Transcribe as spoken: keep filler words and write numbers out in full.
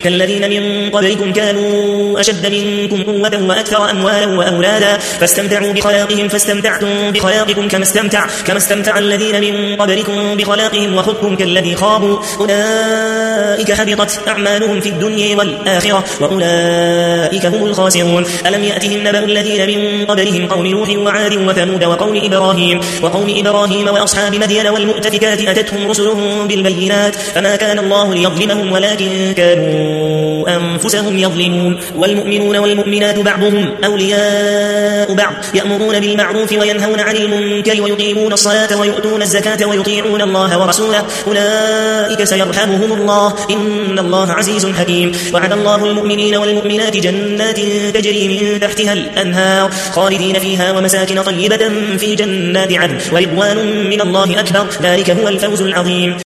كالذين من قبلكم كانوا أشد منكم قوة وأكثر أموالا وأولادا فاستمتعوا بخلاقهم فاستمتعتم بخلاقكم كما استمتع كما استمتع الذين من قبلكم بخلاقهم وخذتم كالذي خابوا أولئك حبطت أعمالهم في الدنيا والآخرة وأولئك هم الخاسرون. ألم يأتهم نبأ الذين من قبلهم قوم نوح وعاد وثمود وقوم إبراهيم وقوم إبراهيم وأصحاب مدين والمؤتفكات أتتهم رسلهم بالبينات فما كان الله ليظلمهم ولكن كانوا أنفسهم يظلمون. والمؤمنون والمؤمنات بعضهم أولياء بعض يأمرون بالمعروف وينهون عن المنكر ويقيمون الصلاة ويؤتون الزكاة ويطيعون الله ورسوله أولئك سيرحمهم الله إن الله عزيز حكيم. وعد الله المؤمنين والمؤمنات جنات تجري من تحتها الأنهار خالدين فيها ومساكن طيبة في جنات عدن ورضوان من الله أكبر ذلك هو الفوز العظيم.